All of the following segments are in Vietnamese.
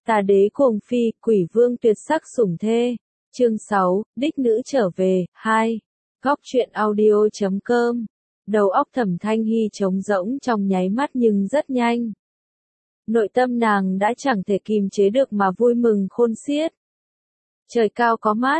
Tà đế cuồng phi, quỷ vương tuyệt sắc sủng thê. Chương 6, đích nữ trở về, 2. Góc truyện audio.com. Đầu óc Thẩm Thanh Hy trống rỗng trong nháy mắt nhưng rất nhanh. Nội tâm nàng đã chẳng thể kìm chế được mà vui mừng khôn xiết. Trời cao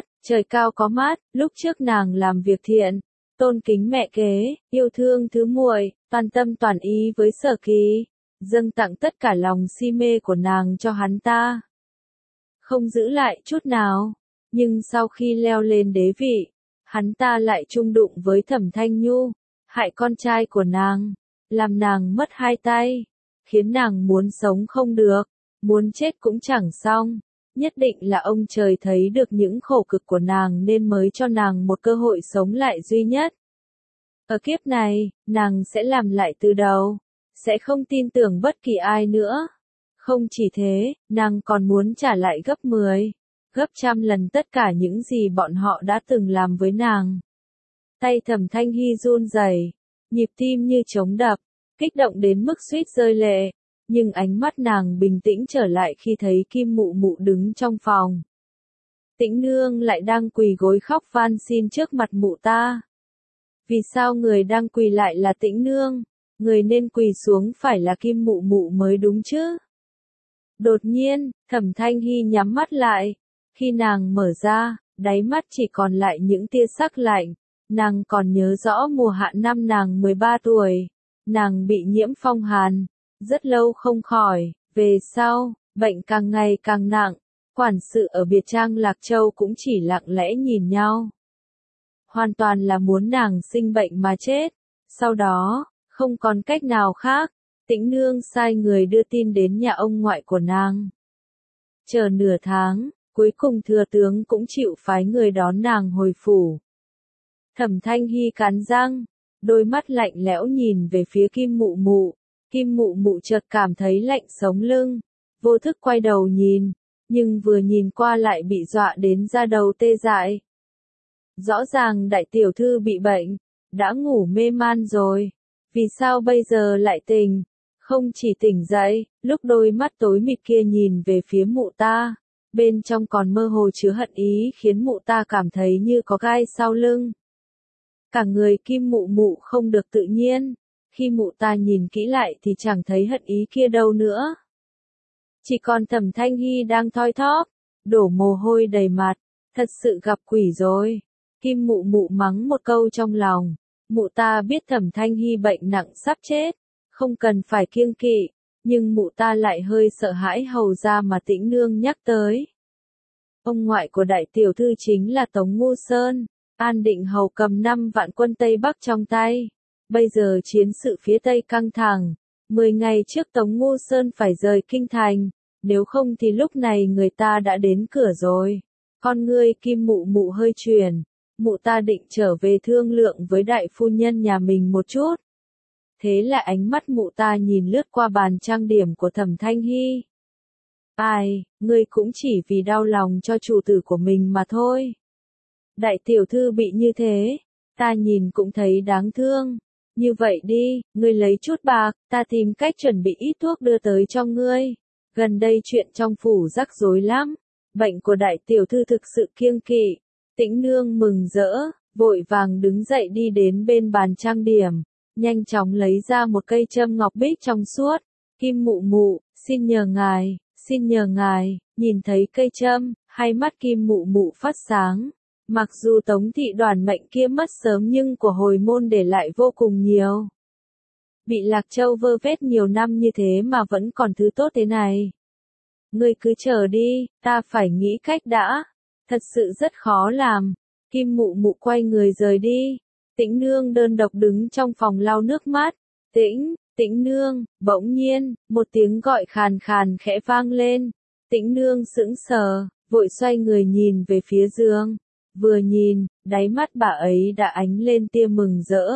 có mát, lúc trước nàng làm việc thiện, tôn kính mẹ kế, yêu thương thứ muội, toàn tâm toàn ý với Sở Kỳ, dâng tặng tất cả lòng si mê của nàng cho hắn ta. Không giữ lại chút nào, nhưng sau khi leo lên đế vị, hắn ta lại chung đụng với Thẩm Thanh Nhu, hại con trai của nàng, làm nàng mất hai tay, khiến nàng muốn sống không được, muốn chết cũng chẳng xong. Nhất định là ông trời thấy được những khổ cực của nàng nên mới cho nàng một cơ hội sống lại duy nhất. Ở kiếp này, nàng sẽ làm lại từ đầu, sẽ không tin tưởng bất kỳ ai nữa. Không chỉ thế, nàng còn muốn trả lại gấp 10, gấp trăm lần tất cả những gì bọn họ đã từng làm với nàng. Tay Thẩm Thanh Hy run rẩy, nhịp tim như trống đập, kích động đến mức suýt rơi lệ. Nhưng ánh mắt nàng bình tĩnh trở lại khi thấy Kim Mụ Mụ đứng trong phòng. Tĩnh Nương lại đang quỳ gối khóc van xin trước mặt mụ ta. Vì sao người đang quỳ lại là Tĩnh Nương? Người nên quỳ xuống phải là Kim Mụ Mụ mới đúng chứ? Đột nhiên, Thẩm Thanh Hy nhắm mắt lại. Khi nàng mở ra, đáy mắt chỉ còn lại những tia sắc lạnh. Nàng còn nhớ rõ mùa hạ năm nàng 13 tuổi. Nàng bị nhiễm phong hàn. Rất lâu không khỏi, về sau, bệnh càng ngày càng nặng, quản sự ở biệt trang Lạc Châu cũng chỉ lặng lẽ nhìn nhau. Hoàn toàn là muốn nàng sinh bệnh mà chết. Sau đó, không còn cách nào khác, Tĩnh Nương sai người đưa tin đến nhà ông ngoại của nàng. Chờ nửa tháng, cuối cùng thừa tướng cũng chịu phái người đón nàng hồi phủ. Thẩm Thanh Hy cắn răng, đôi mắt lạnh lẽo nhìn về phía Kim Mụ Mụ. Kim Mụ Mụ chợt cảm thấy lạnh sống lưng, vô thức quay đầu nhìn, nhưng vừa nhìn qua lại bị dọa đến da đầu tê dại. Rõ ràng đại tiểu thư bị bệnh, đã ngủ mê man rồi, vì sao bây giờ lại tỉnh? Không chỉ tỉnh dậy, lúc đôi mắt tối mịt kia nhìn về phía mụ ta, bên trong còn mơ hồ chứa hận ý khiến mụ ta cảm thấy như có gai sau lưng. Cả người Kim Mụ Mụ không được tự nhiên. Khi mụ ta nhìn kỹ lại thì chẳng thấy hận ý kia đâu nữa. Chỉ còn Thẩm Thanh Hy đang thoi thóp, đổ mồ hôi đầy mặt, thật sự gặp quỷ rồi. Kim Mụ Mụ mắng một câu trong lòng, mụ ta biết Thẩm Thanh Hy bệnh nặng sắp chết, không cần phải kiêng kỵ, nhưng mụ ta lại hơi sợ hãi hầu ra mà Tĩnh Nương nhắc tới. Ông ngoại của đại tiểu thư chính là Tống Ngu Sơn, An Định Hầu cầm 5 vạn quân Tây Bắc trong tay. Bây giờ chiến sự phía Tây căng thẳng, 10 ngày trước Tống Ngu Sơn phải rời kinh thành, nếu không thì lúc này người ta đã đến cửa rồi. Con ngươi Kim Mụ Mụ hơi chuyển, mụ ta định trở về thương lượng với đại phu nhân nhà mình một chút. Thế là ánh mắt mụ ta nhìn lướt qua bàn trang điểm của Thẩm Thanh Hy. Ai, ngươi cũng chỉ vì đau lòng cho chủ tử của mình mà thôi. Đại tiểu thư bị như thế, ta nhìn cũng thấy đáng thương. Như vậy đi, ngươi lấy chút bạc, ta tìm cách chuẩn bị ít thuốc đưa tới cho ngươi. Gần đây chuyện trong phủ rắc rối lắm. Bệnh của đại tiểu thư thực sự kiêng kỵ. Tĩnh Nương mừng rỡ, vội vàng đứng dậy đi đến bên bàn trang điểm. Nhanh chóng lấy ra một cây châm ngọc bích trong suốt. Kim Mụ Mụ, xin nhờ ngài, nhìn thấy cây châm, hai mắt Kim Mụ Mụ phát sáng. Mặc dù Tống thị đoàn mệnh kia mất sớm nhưng của hồi môn để lại vô cùng nhiều. Bị Lạc Châu vơ vét nhiều năm như thế mà vẫn còn thứ tốt thế này. Ngươi cứ chờ đi, ta phải nghĩ cách đã. Thật sự rất khó làm. Kim Mụ Mụ quay người rời đi. Tĩnh Nương đơn độc đứng trong phòng lau nước mắt. Tĩnh Nương, bỗng nhiên, một tiếng gọi khàn khàn khẽ vang lên. Tĩnh Nương sững sờ, vội xoay người nhìn về phía giường. Vừa nhìn, đáy mắt bà ấy đã ánh lên tia mừng rỡ.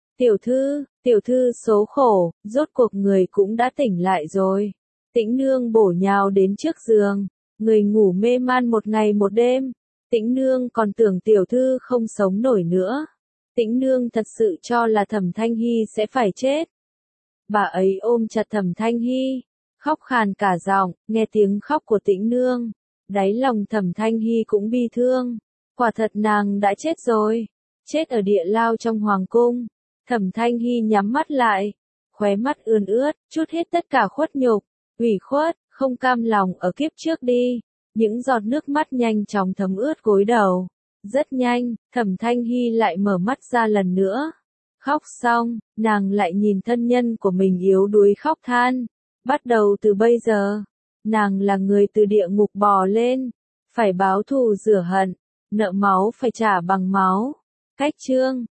Tiểu thư số khổ, rốt cuộc người cũng đã tỉnh lại rồi. Tĩnh Nương bổ nhào đến trước giường, người ngủ mê man một ngày một đêm. Tĩnh Nương còn tưởng tiểu thư không sống nổi nữa. Tĩnh Nương thật sự cho là Thẩm Thanh Hy sẽ phải chết. Bà ấy ôm chặt Thẩm Thanh Hy, khóc khàn cả giọng, nghe tiếng khóc của Tĩnh Nương. Đáy lòng Thẩm Thanh Hy cũng bi thương. Quả thật nàng đã chết rồi. Chết ở địa lao trong hoàng cung. Thẩm Thanh Hy nhắm mắt lại. Khóe mắt ươn ướt, trút hết tất cả khuất nhục, ủy khuất, không cam lòng ở kiếp trước đi. Những giọt nước mắt nhanh chóng thấm ướt gối đầu. Rất nhanh, Thẩm Thanh Hy lại mở mắt ra lần nữa. Khóc xong, nàng lại nhìn thân nhân của mình yếu đuối khóc than. Bắt đầu từ bây giờ, nàng là người từ địa ngục bò lên. Phải báo thù rửa hận, nợ máu phải trả bằng máu. Cách chương